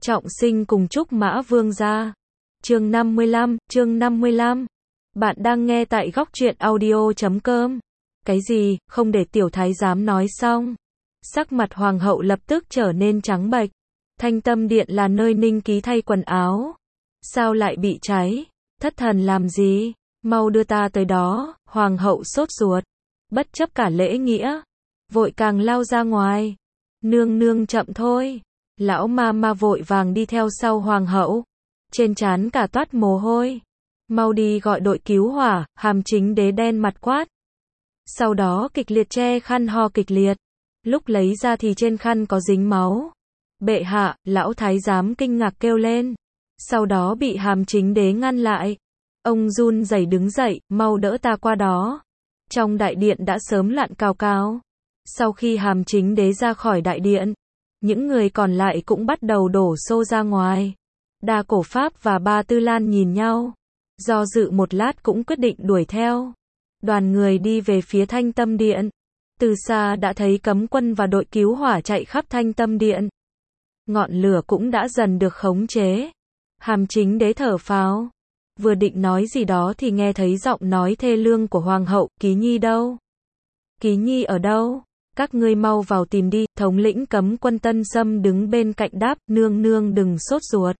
Trọng sinh cùng Trúc Mã Vương gia. Chương 55. Bạn đang nghe tại góc truyện audio.com. Cái gì, không để tiểu thái giám nói xong. Sắc mặt hoàng hậu lập tức trở nên trắng bệch. Thanh Tâm Điện là nơi Ninh Ký thay quần áo. Sao lại bị cháy? Thất thần làm gì? Mau đưa ta tới đó. Hoàng hậu sốt ruột. Bất chấp cả lễ nghĩa. Vội càng lao ra ngoài. Nương nương chậm thôi. Lão ma vội vàng đi theo sau hoàng hậu. Trên trán cả toát mồ hôi. Mau đi gọi đội cứu hỏa. Hàm Chính Đế đen mặt quát. Sau đó kịch liệt che khăn ho kịch liệt. Lúc lấy ra thì trên khăn có dính máu. Bệ hạ, lão thái giám kinh ngạc kêu lên. Sau đó bị Hàm Chính Đế ngăn lại. Ông run rẩy đứng dậy, mau đỡ ta qua đó. Trong đại điện đã sớm loạn cào cào. Sau khi Hàm Chính Đế ra khỏi đại điện, những người còn lại cũng bắt đầu đổ xô ra ngoài. Đa Cổ Pháp và Ba Tư Lan nhìn nhau. Do dự một lát cũng quyết định đuổi theo. Đoàn người đi về phía Thanh Tâm Điện. Từ xa đã thấy cấm quân và đội cứu hỏa chạy khắp Thanh Tâm Điện. Ngọn lửa cũng đã dần được khống chế. Hàm Chính Đế thở phào. Vừa định nói gì đó thì nghe thấy giọng nói thê lương của hoàng hậu, Ký Nhi đâu? Ký Nhi ở đâu? Các ngươi mau vào tìm đi. Thống lĩnh cấm quân Tân Sâm đứng bên cạnh đáp, nương nương đừng sốt ruột.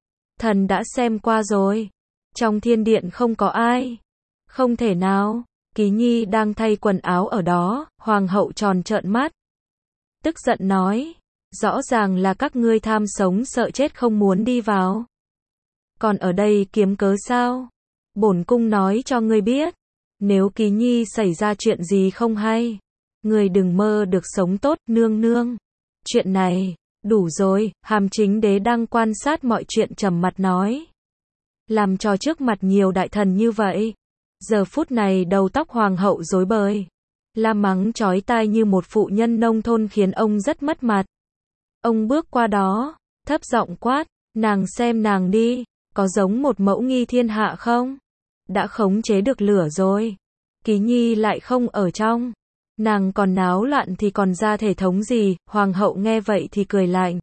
Thần đã xem qua rồi. Trong thiên điện không có ai. Không thể nào. Ký Nhi đang thay quần áo ở đó. Hoàng hậu tròn trợn mắt. Tức giận nói. Rõ ràng là các ngươi tham sống sợ chết không muốn đi vào. Còn ở đây kiếm cớ sao? Bổn cung nói cho ngươi biết. Nếu Ký Nhi xảy ra chuyện gì không hay, ngươi đừng mơ được sống tốt, nương nương. Chuyện này, đủ rồi. Hàm Chính Đế đang quan sát mọi chuyện trầm mặt nói. Làm cho trước mặt nhiều đại thần như vậy. Giờ phút này đầu tóc hoàng hậu rối bời. La mắng chói tai như một phụ nhân nông thôn khiến ông rất mất mặt. Ông bước qua đó, thấp giọng quát, nàng xem nàng đi, có giống một mẫu nghi thiên hạ không? Đã khống chế được lửa rồi. Ký Nhi lại không ở trong. Nàng còn náo loạn thì còn ra thể thống gì? Hoàng hậu nghe vậy thì cười lạnh.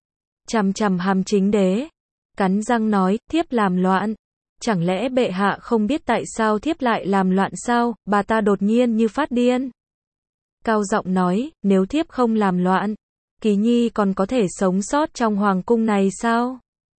Chằm chằm Hàm Chính Đế. Cắn răng nói, thiếp làm loạn. Chẳng lẽ bệ hạ không biết tại sao thiếp lại làm loạn sao? Bà ta đột nhiên như phát điên. Cao giọng nói, nếu thiếp không làm loạn, Ký Nhi còn có thể sống sót trong hoàng cung này sao?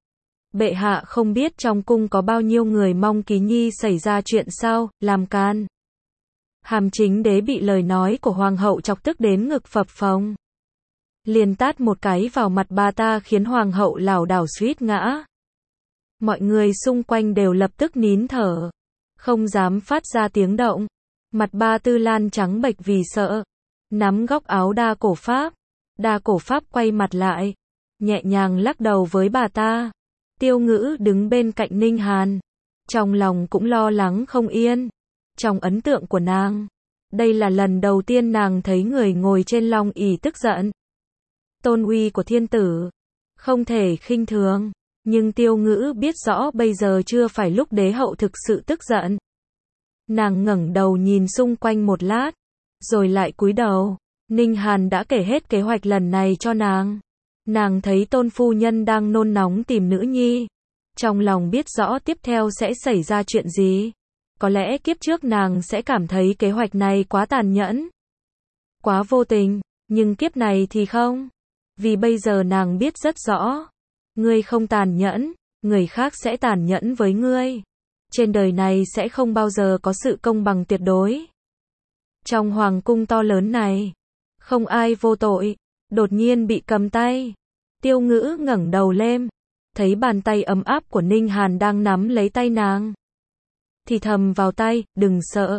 Bệ hạ không biết trong cung có bao nhiêu người mong Ký Nhi xảy ra chuyện sao, làm can. Hàm Chính Đế bị lời nói của hoàng hậu chọc tức đến ngực phập phồng. Liền tát một cái vào mặt bà ta khiến hoàng hậu lảo đảo suýt ngã. Mọi người xung quanh đều lập tức nín thở. Không dám phát ra tiếng động. Mặt Ba Tư Lan trắng bệch vì sợ. Nắm góc áo Đa Cổ Pháp. Đa Cổ Pháp quay mặt lại. Nhẹ nhàng lắc đầu với bà ta. Tiêu Ngữ đứng bên cạnh Ninh Hàn. Trong lòng cũng lo lắng không yên. Trong ấn tượng của nàng, đây là lần đầu tiên nàng thấy người ngồi trên long ỷ tức giận. Tôn uy của thiên tử, không thể khinh thường. Nhưng Tiêu Ngữ biết rõ bây giờ chưa phải lúc đế hậu thực sự tức giận. Nàng ngẩng đầu nhìn xung quanh một lát, rồi lại cúi đầu. Ninh Hàn đã kể hết kế hoạch lần này cho nàng. Nàng thấy Tôn phu nhân đang nôn nóng tìm nữ nhi. Trong lòng biết rõ tiếp theo sẽ xảy ra chuyện gì. Có lẽ kiếp trước nàng sẽ cảm thấy kế hoạch này quá tàn nhẫn, quá vô tình, nhưng kiếp này thì không. Vì bây giờ nàng biết rất rõ. Ngươi không tàn nhẫn, người khác sẽ tàn nhẫn với ngươi. Trên đời này sẽ không bao giờ có sự công bằng tuyệt đối. Trong hoàng cung to lớn này, không ai vô tội. Đột nhiên bị cầm tay. Tiêu Ngữ ngẩng đầu lên, thấy bàn tay ấm áp của Ninh Hàn đang nắm lấy tay nàng. Thì thầm vào tay, đừng sợ.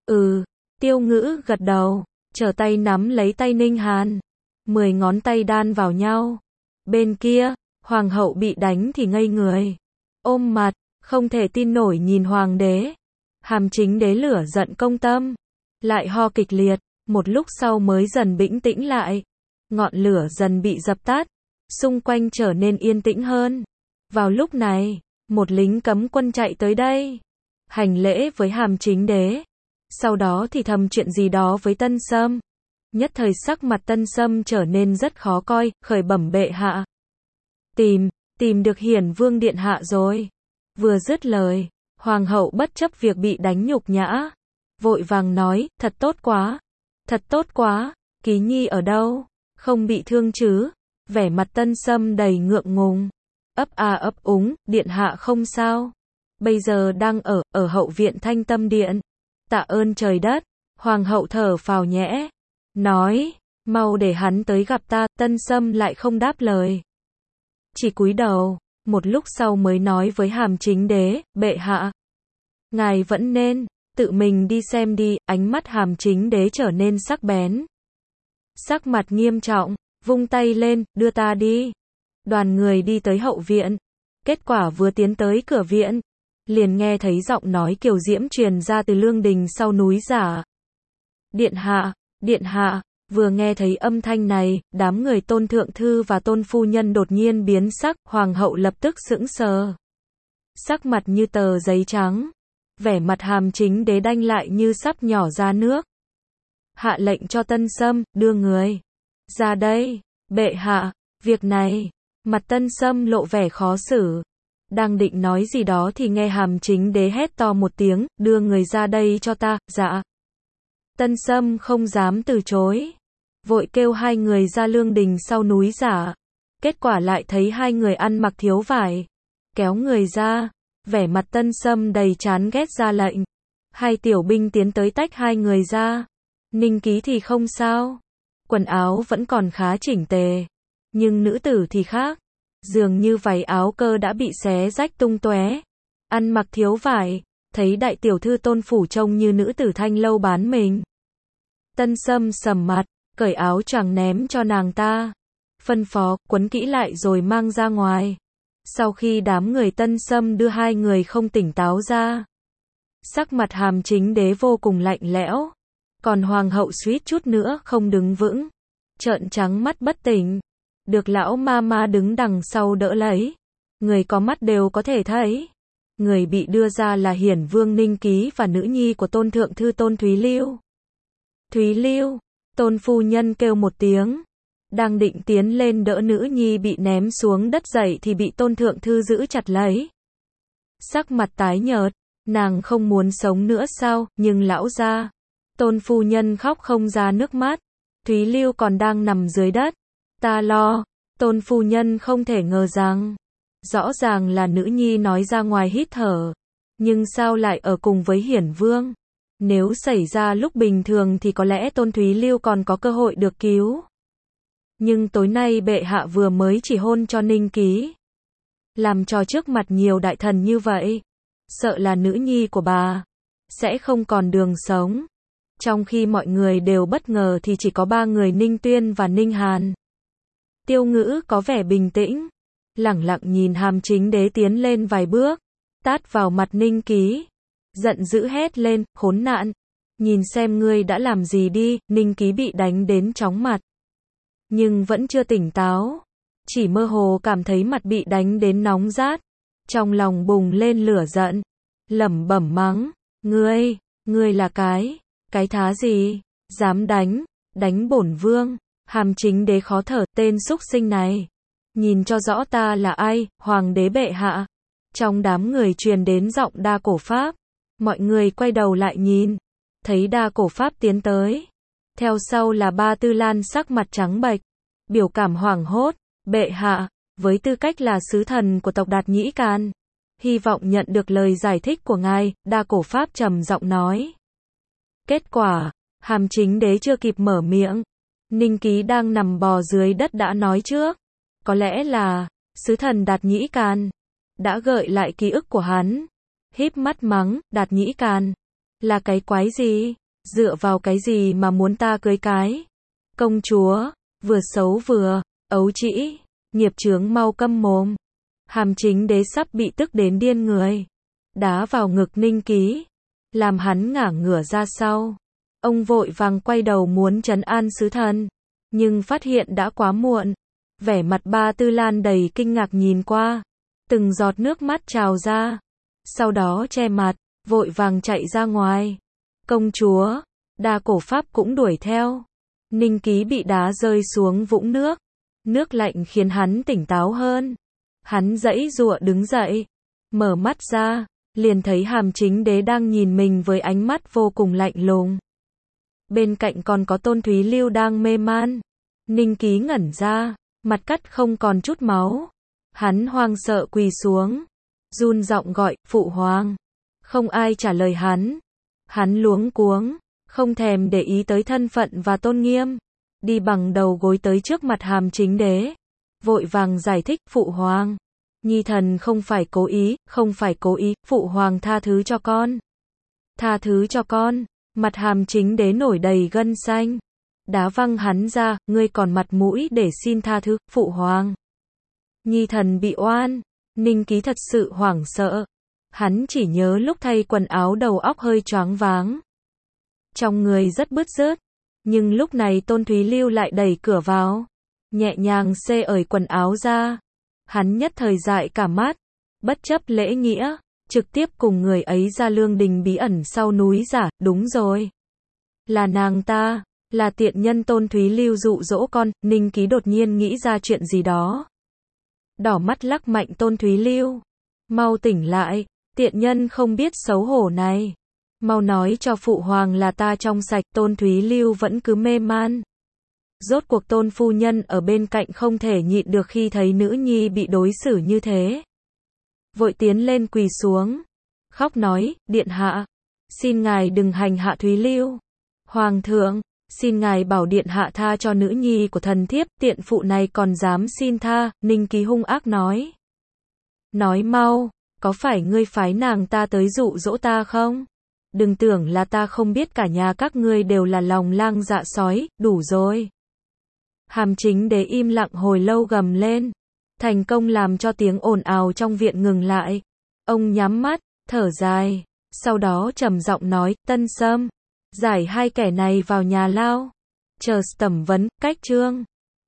Tiêu Ngữ gật đầu, trở tay nắm lấy tay Ninh Hàn. 10 ngón tay đan vào nhau. Bên kia, hoàng hậu bị đánh thì ngây người. Ôm mặt, không thể tin nổi nhìn hoàng đế. Hàm Chính Đế lửa giận công tâm. Lại ho kịch liệt, một lúc sau mới dần bình tĩnh lại. Ngọn lửa dần bị dập tắt. Xung quanh trở nên yên tĩnh hơn. Vào lúc này, một lính cấm quân chạy tới đây. Hành lễ với Hàm Chính Đế. Sau đó thì thầm chuyện gì đó với Tân Sâm. Nhất thời sắc mặt Tân Sâm trở nên rất khó coi, khởi bẩm bệ hạ. tìm được Hiển Vương điện hạ rồi. Vừa dứt lời, hoàng hậu bất chấp việc bị đánh nhục nhã, vội vàng nói, thật tốt quá, Ký Nhi ở đâu, không bị thương chứ? Vẻ mặt Tân Sâm đầy ngượng ngùng, ấp úng, điện hạ không sao, bây giờ đang ở hậu viện Thanh Tâm điện. Tạ ơn trời đất. Hoàng hậu thở phào nhẹ, nói, mau để hắn tới gặp ta. Tân Sâm lại không đáp lời, chỉ cúi đầu, một lúc sau mới nói với Hàm Chính Đế, bệ hạ, ngài vẫn nên tự mình đi xem đi. Ánh mắt Hàm Chính Đế trở nên sắc bén, sắc mặt nghiêm trọng, vung tay lên, đưa ta đi. Đoàn người đi tới hậu viện, kết quả vừa tiến tới cửa viện, liền nghe thấy giọng nói kiều diễm truyền ra từ lương đình sau núi giả. Điện hạ. Vừa nghe thấy âm thanh này, đám người Tôn Thượng Thư và Tôn Phu Nhân đột nhiên biến sắc, hoàng hậu lập tức sững sờ, sắc mặt như tờ giấy trắng, vẻ mặt Hàm Chính Đế đanh lại như sắp nhỏ ra nước. Hạ lệnh cho Tân Sâm, đưa người ra đây. Bệ hạ, việc này. Mặt Tân Sâm lộ vẻ khó xử, đang định nói gì đó thì nghe Hàm Chính Đế hét to một tiếng, đưa người ra đây cho ta. Dạ. Tân Sâm không dám từ chối, vội kêu hai người ra lương đình sau núi giả. Kết quả lại thấy hai người ăn mặc thiếu vải, kéo người ra, vẻ mặt Tân Sâm đầy chán ghét ra lệnh. Hai tiểu binh tiến tới tách hai người ra. Ninh Ký thì không sao, quần áo vẫn còn khá chỉnh tề, nhưng nữ tử thì khác, dường như váy áo cơ đã bị xé rách tung tóe, ăn mặc thiếu vải, thấy đại tiểu thư Tôn phủ trông như nữ tử thanh lâu bán mình. Tân Sâm sầm mặt, cởi áo choàng ném cho nàng ta, phân phó, quấn kỹ lại rồi mang ra ngoài. Sau khi đám người Tân Sâm đưa hai người không tỉnh táo ra, sắc mặt Hàm Chính Đế vô cùng lạnh lẽo, còn hoàng hậu suýt chút nữa không đứng vững, trợn trắng mắt bất tỉnh. Được lão ma ma đứng đằng sau đỡ lấy, người có mắt đều có thể thấy. Người bị đưa ra là Hiển Vương Ninh Ký và nữ nhi của Tôn Thượng Thư Tôn Thúy Lưu. Thúy Lưu, Tôn Phu Nhân kêu một tiếng, đang định tiến lên đỡ nữ nhi bị ném xuống đất dậy thì bị Tôn Thượng Thư giữ chặt lấy. Sắc mặt tái nhợt, nàng không muốn sống nữa sao? Nhưng lão gia, Tôn Phu Nhân khóc không ra nước mắt. Thúy Lưu còn đang nằm dưới đất. Ta lo. Tôn Phu Nhân không thể ngờ rằng, rõ ràng là nữ nhi nói ra ngoài hít thở, nhưng sao lại ở cùng với Hiển Vương? Nếu xảy ra lúc bình thường thì có lẽ Tôn Thúy Lưu còn có cơ hội được cứu. Nhưng tối nay bệ hạ vừa mới chỉ hôn cho Ninh Ký, làm trò trước mặt nhiều đại thần như vậy, sợ là nữ nhi của bà sẽ không còn đường sống. Trong khi mọi người đều bất ngờ thì chỉ có ba người Ninh Tuyên và Ninh Hàn. Tiêu Ngữ có vẻ bình tĩnh, lẳng lặng nhìn Hàm Chính Đế tiến lên vài bước, tát vào mặt Ninh Ký, giận dữ hét lên, khốn nạn, nhìn xem ngươi đã làm gì đi. Ninh Ký bị đánh đến chóng mặt, nhưng vẫn chưa tỉnh táo, chỉ mơ hồ cảm thấy mặt bị đánh đến nóng rát, trong lòng bùng lên lửa giận, lẩm bẩm mắng, ngươi là cái thá gì, dám đánh bổn vương. Hàm Chính Đế khó thở, tên xúc sinh này, nhìn cho rõ ta là ai. Hoàng đế bệ hạ. Trong đám người truyền đến giọng Đa Cổ Pháp, mọi người quay đầu lại nhìn, thấy Đa Cổ Pháp tiến tới, theo sau là Ba Tư Lan sắc mặt trắng bệch, biểu cảm hoảng hốt. Bệ hạ, với tư cách là sứ thần của tộc Đạt Nhĩ Can, hy vọng nhận được lời giải thích của ngài. Đa Cổ Pháp trầm giọng nói. Kết quả, Hàm Chính Đế chưa kịp mở miệng, Ninh Ký đang nằm bò dưới đất đã nói trước. Có lẽ là sứ thần Đạt Nhĩ Can đã gợi lại ký ức của hắn, híp mắt mắng, Đạt Nhĩ Can là cái quái gì, dựa vào cái gì mà muốn ta cưới cái công chúa, vừa xấu vừa ấu trĩ, nghiệp chướng, mau câm mồm. Hàm Chính Đế sắp bị tức đến điên người, đá vào ngực Ninh Ký, làm hắn ngả ngửa ra sau. Ông vội vàng quay đầu muốn trấn an sứ thần, nhưng phát hiện đã quá muộn. Vẻ mặt Ba Tư Lan đầy kinh ngạc nhìn qua, từng giọt nước mắt trào ra, sau đó che mặt, vội vàng chạy ra ngoài. Công chúa, Đa Cổ Pháp cũng đuổi theo. Ninh Ký bị đá rơi xuống vũng nước, nước lạnh khiến hắn tỉnh táo hơn. Hắn giãy giụa đứng dậy, mở mắt ra, liền thấy Hàm Chính Đế đang nhìn mình với ánh mắt vô cùng lạnh lùng. Bên cạnh còn có Tôn Thúy Lưu đang mê man. Ninh Ký ngẩn ra, mặt cắt không còn chút máu. Hắn hoang sợ quỳ xuống, run giọng gọi, phụ hoàng. Không ai trả lời hắn. Hắn luống cuống, không thèm để ý tới thân phận và tôn nghiêm, đi bằng đầu gối tới trước mặt Hàm Chính Đế, vội vàng giải thích, phụ hoàng, nhi thần không phải cố ý, không phải cố ý, phụ hoàng tha thứ cho con. Tha thứ cho con. Mặt Hàm Chính Đế nổi đầy gân xanh, đá văng hắn ra, ngươi còn mặt mũi để xin tha thứ, phụ hoàng. Nhi thần bị oan. Ninh Ký thật sự hoảng sợ. Hắn chỉ nhớ lúc thay quần áo đầu óc hơi choáng váng. Trong người rất bứt rứt. Nhưng lúc này Tôn Thúy Lưu lại đẩy cửa vào, nhẹ nhàng xê ởi quần áo ra. Hắn nhất thời dại cả mắt, bất chấp lễ nghĩa, trực tiếp cùng người ấy ra lương đình bí ẩn sau núi giả, đúng rồi. Là nàng ta, là tiện nhân Tôn Thúy Lưu dụ dỗ con. Ninh Ký đột nhiên nghĩ ra chuyện gì đó. Đỏ mắt lắc mạnh Tôn Thúy Lưu. Mau tỉnh lại, tiện nhân không biết xấu hổ này. Mau nói cho phụ hoàng là ta trong sạch. Tôn Thúy Lưu vẫn cứ mê man. Rốt cuộc Tôn phu nhân ở bên cạnh không thể nhịn được khi thấy nữ nhi bị đối xử như thế. Vội tiến lên quỳ xuống, khóc nói, điện hạ, xin ngài đừng hành hạ Thúy Lưu. Hoàng thượng, xin ngài bảo điện hạ tha cho nữ nhi của thần thiếp, tiện phụ này còn dám xin tha. Ninh Ký hung ác nói. Nói mau, có phải ngươi phái nàng ta tới dụ dỗ ta không? Đừng tưởng là ta không biết cả nhà các ngươi đều là lòng lang dạ sói, đủ rồi. Hàm Chính Đế im lặng hồi lâu gầm lên, thành công làm cho tiếng ồn ào trong viện ngừng lại. Ông nhắm mắt, thở dài, sau đó trầm giọng nói, Tân Sâm, giải hai kẻ này vào nhà lao, chờ tẩm vấn, cách chương.